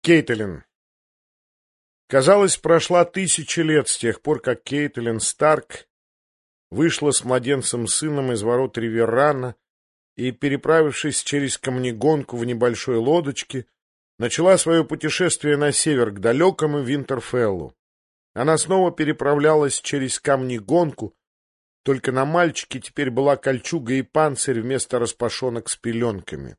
Кейтлин. Казалось, прошла 1000 лет с тех пор, как Кейтлин Старк вышла с младенцем-сыном из ворот Риверрана и, переправившись через камнегонку в небольшой лодочке, начала свое путешествие на север к далекому Винтерфеллу. Она снова переправлялась через камнегонку, только на мальчике теперь была кольчуга и панцирь вместо распашонок с пеленками.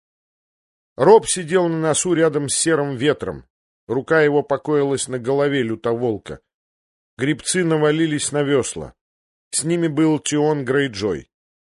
Роб сидел на носу рядом с серым ветром. Рука его покоилась на голове лютоволка. Гребцы навалились на весла. С ними был Тион Грейджой.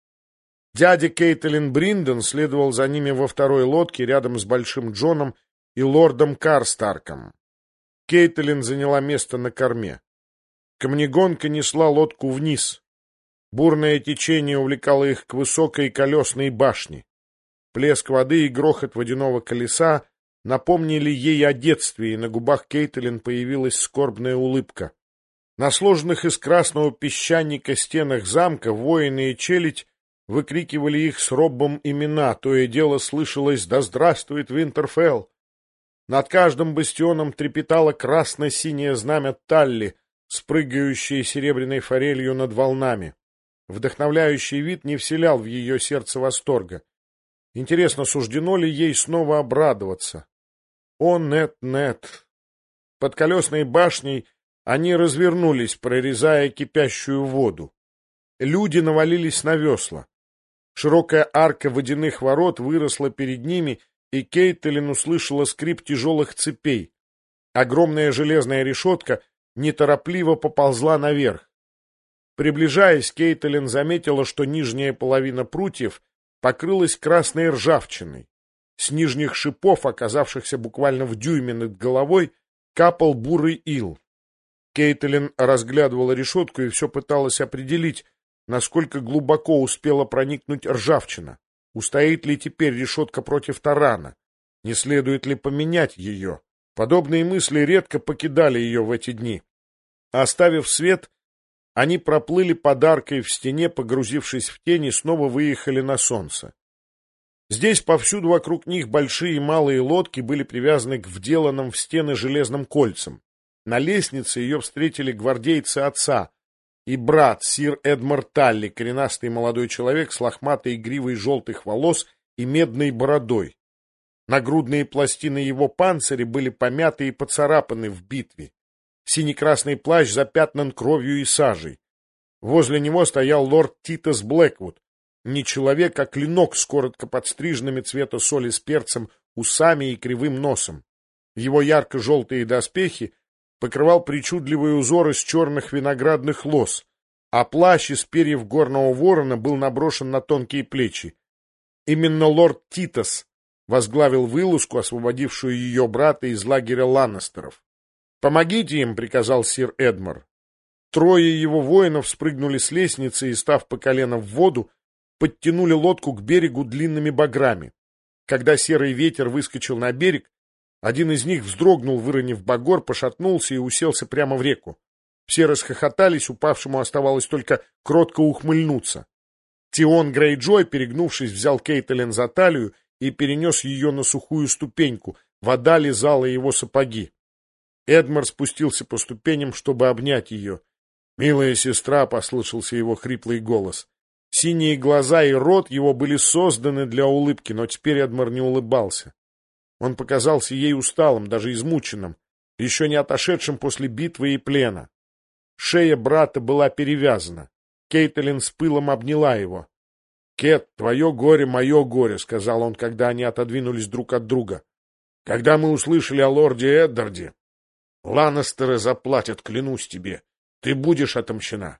Дядя Кейтлин Бринден следовал за ними во второй лодке рядом с Большим Джоном и лордом Карстарком. Кейтлин заняла место на корме. Камнегонка несла лодку вниз. Бурное течение увлекало их к высокой колесной башне. Плеск воды и грохот водяного колеса напомнили ей о детстве, и на губах Кейтлин появилась скорбная улыбка. На сложенных из красного песчаника стенах замка воины и челядь выкрикивали их с Роббом имена, то и дело слышалось «Да здравствует Винтерфелл!». Над каждым бастионом трепетало красно-синее знамя Талли, спрыгающее серебряной форелью над волнами. Вдохновляющий вид не вселял в ее сердце восторга. Интересно, суждено ли ей снова обрадоваться? О, нет. Под колесной башней они развернулись, прорезая кипящую воду. Люди навалились на весла. Широкая арка водяных ворот выросла перед ними, и Кейтлин услышала скрип тяжелых цепей. Огромная железная решетка неторопливо поползла наверх. Приближаясь, Кейтлин заметила, что нижняя половина прутьев покрылась красной ржавчиной. С нижних шипов, оказавшихся буквально в дюйме над головой, капал бурый ил. Кейтлин разглядывала решетку и все пыталась определить, насколько глубоко успела проникнуть ржавчина. Устоит ли теперь решетка против тарана? Не следует ли поменять ее? Подобные мысли редко покидали ее в эти дни. Оставив свет, они проплыли под аркой в стене, погрузившись в тень, и снова выехали на солнце. Здесь повсюду вокруг них большие и малые лодки были привязаны к вделанным в стены железным кольцам. На лестнице ее встретили гвардейцы отца и брат, сир Эдмар Талли, коренастый молодой человек с лохматой гривой желтых волос и медной бородой. Нагрудные пластины его панциря были помяты и поцарапаны в битве. Синий-красный плащ запятнан кровью и сажей. Возле него стоял лорд Титас Блэквуд. Не человек, а клинок с коротко подстриженными цвета соли с перцем усами и кривым носом. Его ярко-желтые доспехи покрывал причудливый узор из черных виноградных лоз, а плащ из перьев горного ворона был наброшен на тонкие плечи. Именно лорд Титас возглавил вылазку, освободившую ее брата из лагеря Ланнестеров. «Помогите им», — приказал сир Эдмар. Трое его воинов спрыгнули с лестницы и, став по колено в воду, подтянули лодку к берегу длинными баграми. Когда серый ветер выскочил на берег, один из них вздрогнул, выронив багор, пошатнулся и уселся прямо в реку. Все расхохотались, упавшему оставалось только кротко ухмыльнуться. Тион Грейджой, перегнувшись, взял Кейтлин за талию и перенес ее на сухую ступеньку. Вода лизала его сапоги. Эдмар спустился по ступеням, чтобы обнять ее. «Милая сестра», — послышался его хриплый голос. Синие глаза и рот его были созданы для улыбки, но теперь Эдмар не улыбался. Он показался ей усталым, даже измученным, еще не отошедшим после битвы и плена. Шея брата была перевязана. Кейтлин с пылом обняла его. «Кет, твое горе, мое горе», — сказал он, когда они отодвинулись друг от друга. «Когда мы услышали о лорде Эддарде, Ланнестеры заплатят, клянусь тебе. Ты будешь отомщена».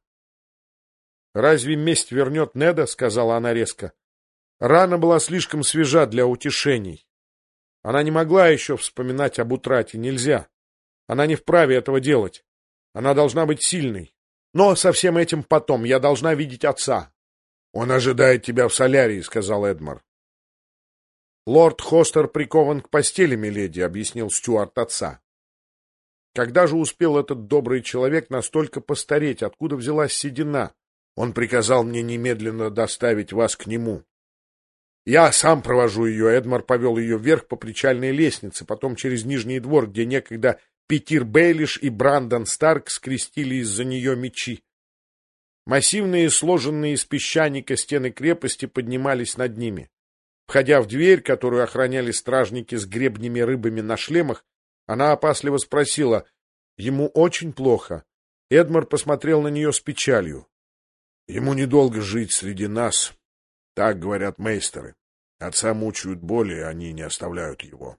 «Разве месть вернет Неда?» — сказала она резко. Рана была слишком свежа для утешений. Она не могла еще вспоминать об утрате, нельзя. Она не вправе этого делать. Она должна быть сильной. Но со всем этим потом. Я должна видеть отца. «Он ожидает тебя в солярии», — сказал Эдмар. «Лорд Хостер прикован к постели, миледи», — объяснил Стюарт отца. Когда же успел этот добрый человек настолько постареть? Откуда взялась седина? «Он приказал мне немедленно доставить вас к нему». Я сам провожу ее. Эдмар повел ее вверх по причальной лестнице, потом через нижний двор, где некогда Питир Бейлиш и Брандон Старк скрестили из-за нее мечи. Массивные, сложенные из песчаника стены крепости поднимались над ними. Входя в дверь, которую охраняли стражники с гребнями рыбами на шлемах, она опасливо спросила: «Ему очень плохо?» Эдмар посмотрел на нее с печалью. «Ему недолго жить среди нас, так говорят мейстеры. Отца мучают боли, они не оставляют его».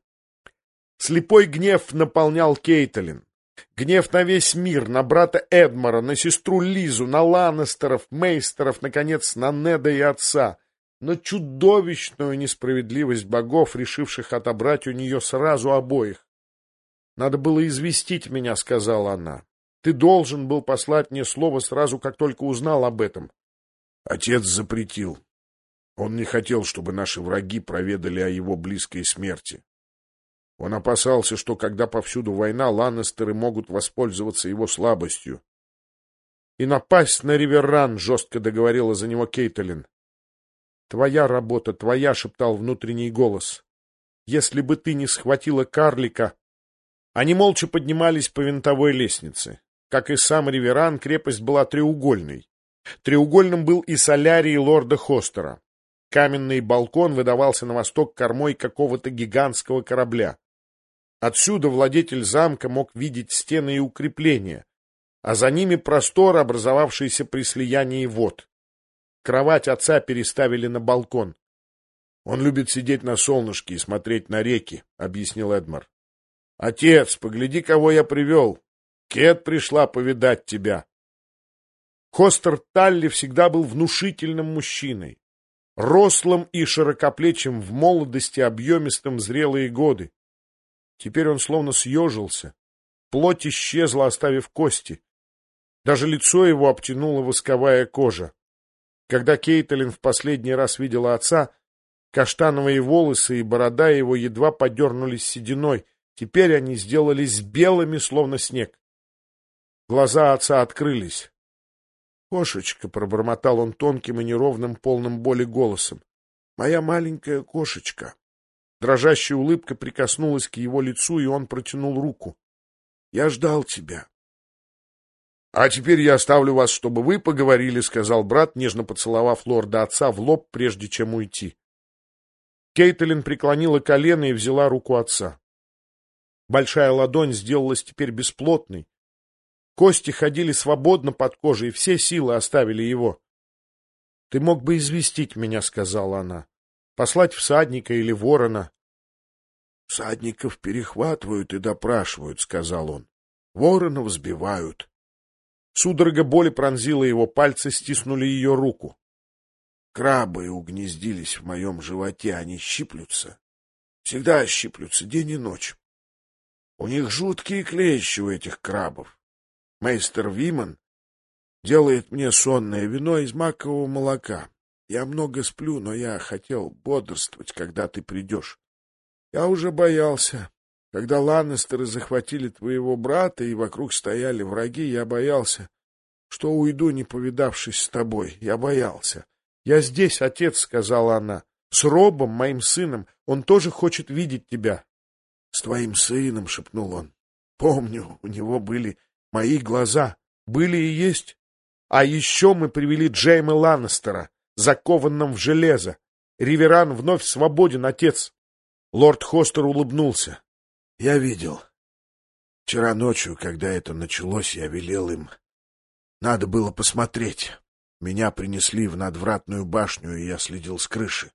Слепой гнев наполнял Кейтлин. Гнев на весь мир, на брата Эдмара, на сестру Лизу, на Ланнестеров, мейстеров, наконец, на Неда и отца, на чудовищную несправедливость богов, решивших отобрать у нее сразу обоих. «Надо было известить меня», — сказала она. «Ты должен был послать мне слово сразу, как только узнал об этом». Отец запретил. Он не хотел, чтобы наши враги проведали о его близкой смерти. Он опасался, что, когда повсюду война, Ланнестеры могут воспользоваться его слабостью. «И напасть на Риверран», — жестко договорила за него Кейтлин. «Твоя работа, твоя», — шептал внутренний голос. «Если бы ты не схватила карлика...» Они молча поднимались по винтовой лестнице. Как и сам Риверран, крепость была треугольной. Треугольным был и солярий лорда Хостера. Каменный балкон выдавался на восток кормой какого-то гигантского корабля. Отсюда владетель замка мог видеть стены и укрепления, а за ними простор, образовавшийся при слиянии вод. Кровать отца переставили на балкон. «Он любит сидеть на солнышке и смотреть на реки», — объяснил Эдмар. «Отец, погляди, кого я привел. Кет пришла повидать тебя». Хостер Талли всегда был внушительным мужчиной, рослым и широкоплечим в молодости, объемистым в зрелые годы. Теперь он словно съежился, плоть исчезла, оставив кости. Даже лицо его обтянула восковая кожа. Когда Кейтлин в последний раз видела отца, каштановые волосы и борода его едва подернулись сединой, теперь они сделались белыми, словно снег. Глаза отца открылись. «Кошечка», — пробормотал он тонким и неровным, полным боли голосом. «Моя маленькая кошечка». Дрожащая улыбка прикоснулась к его лицу, и он протянул руку. «Я ждал тебя». «А теперь я оставлю вас, чтобы вы поговорили», — сказал брат, нежно поцеловав лорда отца в лоб, прежде чем уйти. Кейтлин преклонила колено и взяла руку отца. Большая ладонь сделалась теперь бесплотной. Кости ходили свободно под кожей, и все силы оставили его. — Ты мог бы известить меня, — сказала она. — Послать всадника или ворона. — Всадников перехватывают и допрашивают, — сказал он. — Воронов сбивают. Судорога боли пронзила его, пальцы стиснули ее руку. Крабы угнездились в моем животе, они щиплются. Всегда щиплются, день и ночь. У них жуткие клещи у этих крабов. Мейстер Виман делает мне сонное вино из макового молока. Я много сплю, но я хотел бодрствовать, когда ты придешь. Я уже боялся. Когда Ланнестеры захватили твоего брата и вокруг стояли враги, я боялся, что уйду, не повидавшись с тобой. Я боялся. — Я здесь, отец, — сказала она, — с Робом, моим сыном. Он тоже хочет видеть тебя. — С твоим сыном, — шепнул он. — Помню, у него были мои глаза. Были и есть. А еще мы привели Джейма Ланнестера, закованным в железо. Риверран вновь свободен, отец. Лорд Хостер улыбнулся. — Я видел. Вчера ночью, когда это началось, я велел им. Надо было посмотреть. Меня принесли в надвратную башню, и я следил с крыши.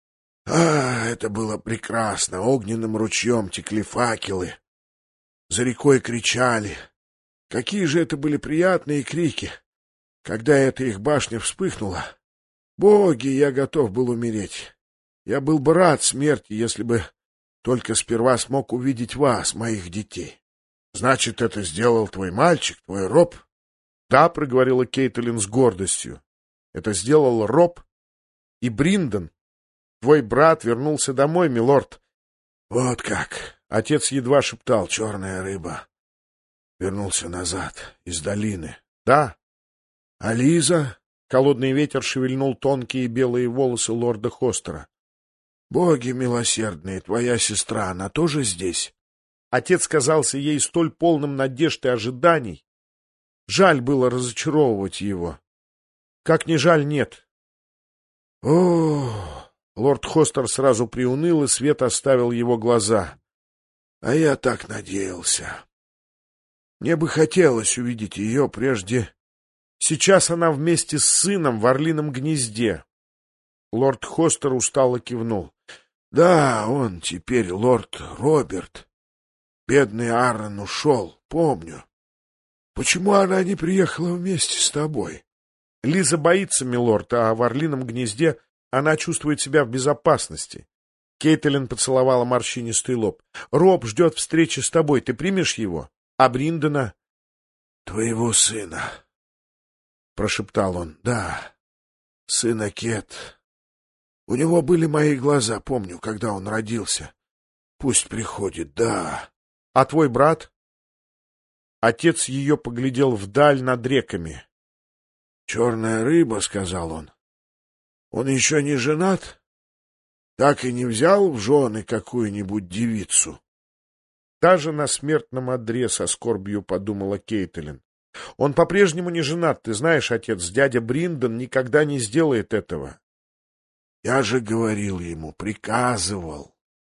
Это было прекрасно. Огненным ручьем текли факелы. За рекой кричали. Какие же это были приятные крики. Когда эта их башня вспыхнула, боги, я готов был умереть. Я был бы рад смерти, если бы только сперва смог увидеть вас, моих детей. — Значит, это сделал твой мальчик, твой Роб? — Да, — проговорила Кейтлин с гордостью. — Это сделал Роб и Бриндон. Твой брат вернулся домой, милорд. — Вот как! — отец едва шептал. — Черная рыба. Вернулся назад, из долины. — Да. — А Лиза? — холодный ветер шевельнул тонкие белые волосы лорда Хостера. Боги милосердные, твоя сестра, она тоже здесь? Отец казался ей столь полным надежд и ожиданий. Жаль было разочаровывать его. Как ни жаль, нет. О, Лорд Хостер сразу приуныл, и свет оставил его глаза. а я так надеялся. Мне бы хотелось увидеть ее прежде. Сейчас она вместе с сыном в Орлином гнезде. Лорд Хостер устало кивнул. Да, он теперь лорд Роберт. Бедный Аарон ушел, помню. Почему она не приехала вместе с тобой? Лиза боится, милорд, а в Орлином гнезде она чувствует себя в безопасности. Кейтлин поцеловала морщинистый лоб. Роб ждет встречи с тобой. Ты примешь его? А Бриндона? — Твоего сына, — прошептал он. — Да, сына Кет. У него были мои глаза, помню, когда он родился. Пусть приходит, да. — А твой брат? Отец ее поглядел вдаль над реками. — Черная рыба, — сказал он. — Он еще не женат? Так и не взял в жены какую-нибудь девицу? Даже на смертном одре со скорбью подумала Кейтлин. Он по-прежнему не женат, ты знаешь, отец, дядя Бриндон никогда не сделает этого. Я же говорил ему, приказывал,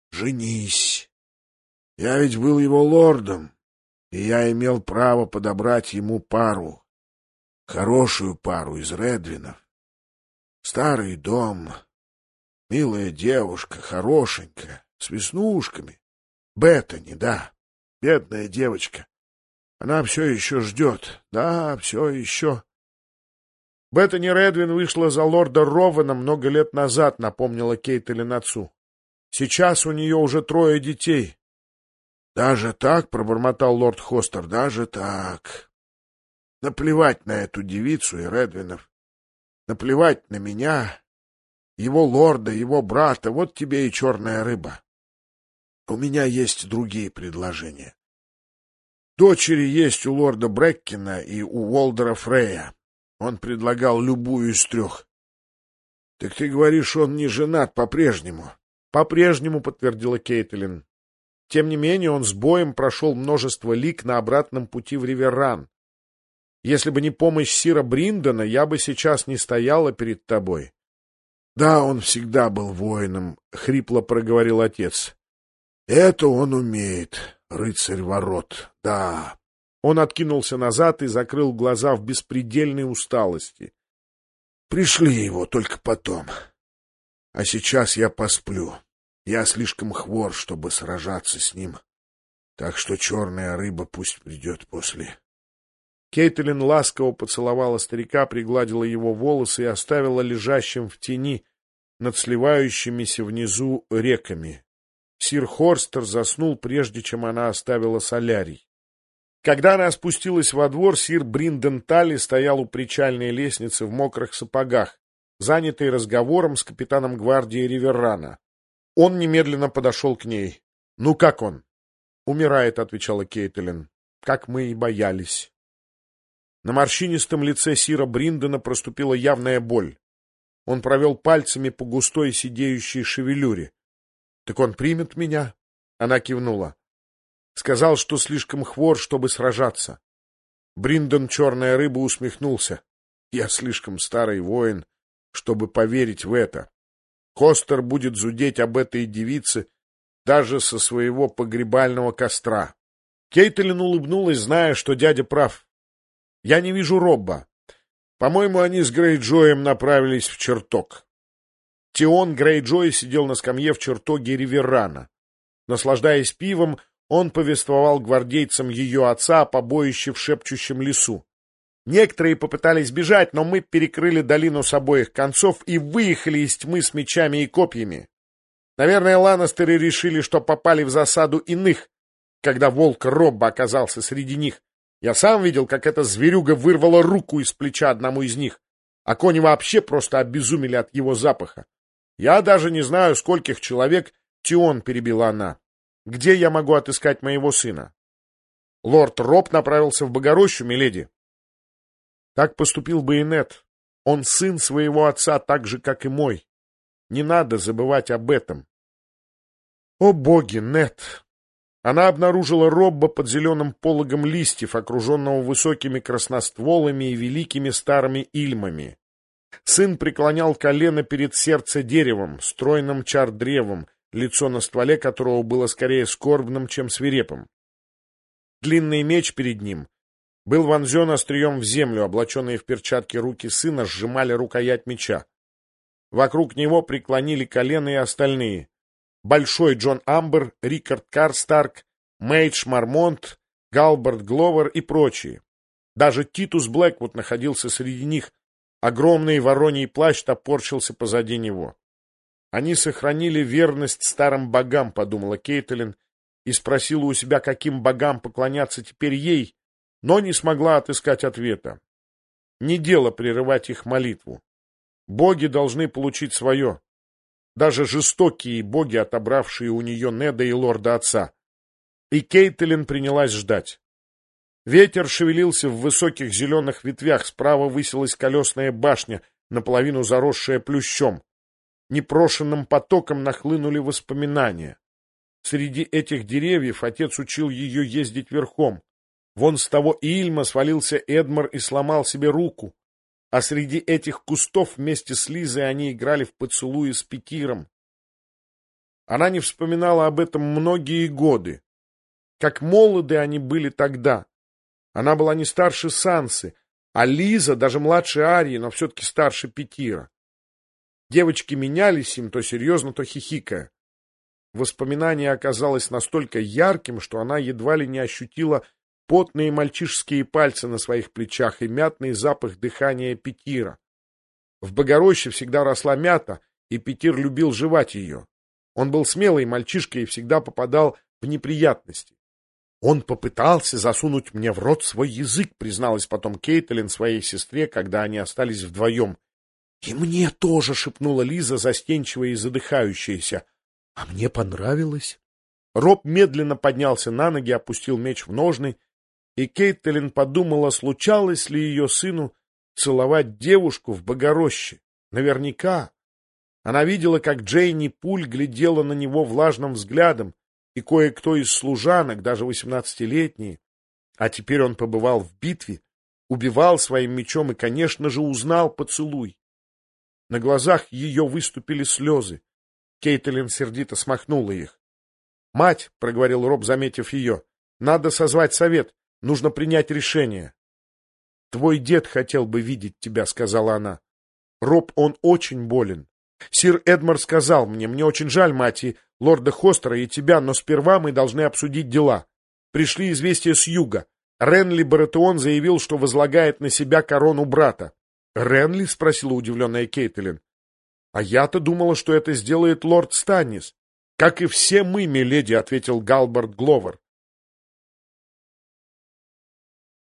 женись. Я ведь был его лордом, и я имел право подобрать ему пару, хорошую пару из Редвинов. Старый дом, милая девушка, хорошенькая, с веснушками. Беттани, да, бедная девочка. Она все еще ждет, да, все еще. Беттани Редвин вышла за лорда Ровена много лет назад, напомнила Кейтлин отцу. Сейчас у нее уже 3 детей. — Даже так, — пробормотал лорд Хостер, — даже так. Наплевать на эту девицу и Редвинов. Наплевать на меня, его лорда, его брата. Вот тебе и черная рыба. У меня есть другие предложения. Дочери есть у лорда Бреккина и у Уолдера Фрея. Он предлагал любую из 3. Так ты говоришь, он не женат по-прежнему? — По-прежнему, — подтвердила Кейтлин. Тем не менее, он с боем прошел множество лиг на обратном пути в Риверран. Если бы не помощь сира Бриндона, я бы сейчас не стояла перед тобой. — Да, он всегда был воином, — хрипло проговорил отец. — Это он умеет, рыцарь ворот, да. Он откинулся назад и закрыл глаза в беспредельной усталости. — Пришли его только потом. А сейчас я посплю. Я слишком хвор, чтобы сражаться с ним. Так что черная рыба пусть придет после. Кейтлин ласково поцеловала старика, пригладила его волосы и оставила лежащим в тени над сливающимися внизу реками. Сир Хорстер заснул, прежде чем она оставила солярий. Когда она спустилась во двор, сир Бриндон Талли стоял у причальной лестницы в мокрых сапогах, занятый разговором с капитаном гвардии Риверрана. Он немедленно подошел к ней. — Ну, как он? — Умирает, — отвечала Кейтлин. — Как мы и боялись. На морщинистом лице сира Бриндона проступила явная боль. Он провел пальцами по густой сидеющей шевелюре. — Так он примет меня? Она кивнула. Сказал, что слишком хвор, чтобы сражаться. Бриндон, черная рыба, усмехнулся. Я слишком старый воин, чтобы поверить в это. Хостер будет зудеть об этой девице даже со своего погребального костра. Кейтлин улыбнулась, зная, что дядя прав. Я не вижу Робба. По-моему, они с Грейджоем направились в чертог. Тион Грейджой сидел на скамье в чертоге Риверрана. Наслаждаясь пивом, он повествовал гвардейцам ее отца о побоище в шепчущем лесу. Некоторые попытались бежать, но мы перекрыли долину с обоих концов и выехали из тьмы с мечами и копьями. Наверное, ланнистеры решили, что попали в засаду иных, когда волк Робба оказался среди них. Я сам видел, как эта зверюга вырвала руку из плеча одному из них, а кони вообще просто обезумели от его запаха. Я даже не знаю, скольких человек Тион, перебила она. Где я могу отыскать моего сына? Лорд Роб направился в Богорощу, миледи. Так поступил бы и Нед. Он сын своего отца, так же, как и мой. Не надо забывать об этом. О боги, Нет! Она обнаружила Робба под зеленым пологом листьев, окруженного высокими красностволами и великими старыми ильмами. Сын преклонял колено перед сердце-деревом, стройным чар-древом, лицо на стволе которого было скорее скорбным, чем свирепым. Длинный меч перед ним был вонзен острием в землю, облаченные в перчатки руки сына сжимали рукоять меча. Вокруг него преклонили колено и остальные. Большой Джон Амбер, Рикард Карстарк, Мейдж Мармонт, Галберт Гловер и прочие. Даже Титус Блэквуд находился среди них. Огромный вороний плащ топорщился позади него. Они сохранили верность старым богам, подумала Кейтлин, и спросила у себя, каким богам поклоняться теперь ей, но не смогла отыскать ответа. Не дело прерывать их молитву. Боги должны получить свое. Даже жестокие боги, отобравшие у нее Неда и лорда отца. И Кейтлин принялась ждать. Ветер шевелился в высоких зеленых ветвях, справа высилась колесная башня, наполовину заросшая плющом. Непрошенным потоком нахлынули воспоминания. Среди этих деревьев отец учил ее ездить верхом. Вон с того Ильма свалился Эдмар и сломал себе руку. А среди этих кустов вместе с Лизой они играли в поцелуи с Петиром. Она не вспоминала об этом многие годы. Как молоды они были тогда. Она была не старше Сансы, а Лиза даже младше Арии, но все-таки старше Петира. Девочки менялись им то серьезно, то хихикая. Воспоминание оказалось настолько ярким, что она едва ли не ощутила потные мальчишеские пальцы на своих плечах и мятный запах дыхания Петира. В Богороще всегда росла мята, и Петир любил жевать ее. Он был смелый мальчишка и всегда попадал в неприятности. «Он попытался засунуть мне в рот свой язык», призналась потом Кейтлин своей сестре, когда они остались вдвоем. «И мне тоже», — шепнула Лиза, застенчивая и задыхающаяся. «А мне понравилось». Роб медленно поднялся на ноги, опустил меч в ножны, и Кейтлин подумала, случалось ли ее сыну целовать девушку в Богороще. Наверняка. Она видела, как Джейни Пуль глядела на него влажным взглядом, и кое-кто из служанок, даже 18-летние. А теперь он побывал в битве, убивал своим мечом и, конечно же, узнал поцелуй. На глазах ее выступили слезы. Кейтлин сердито смахнула их. — Мать, — проговорил Роб, заметив ее, — надо созвать совет, нужно принять решение. — Твой дед хотел бы видеть тебя, — сказала она. — Роб, он очень болен. Сир Эдмар сказал мне очень жаль, мать, и лорда Хостера, и тебя, но сперва мы должны обсудить дела. Пришли известия с юга. Ренли Баратеон заявил, что возлагает на себя корону брата. — Ренли? — спросила удивленная Кейтлин. — А я-то думала, что это сделает лорд Станнис. — Как и все мы, миледи, — ответил Галберт Гловер.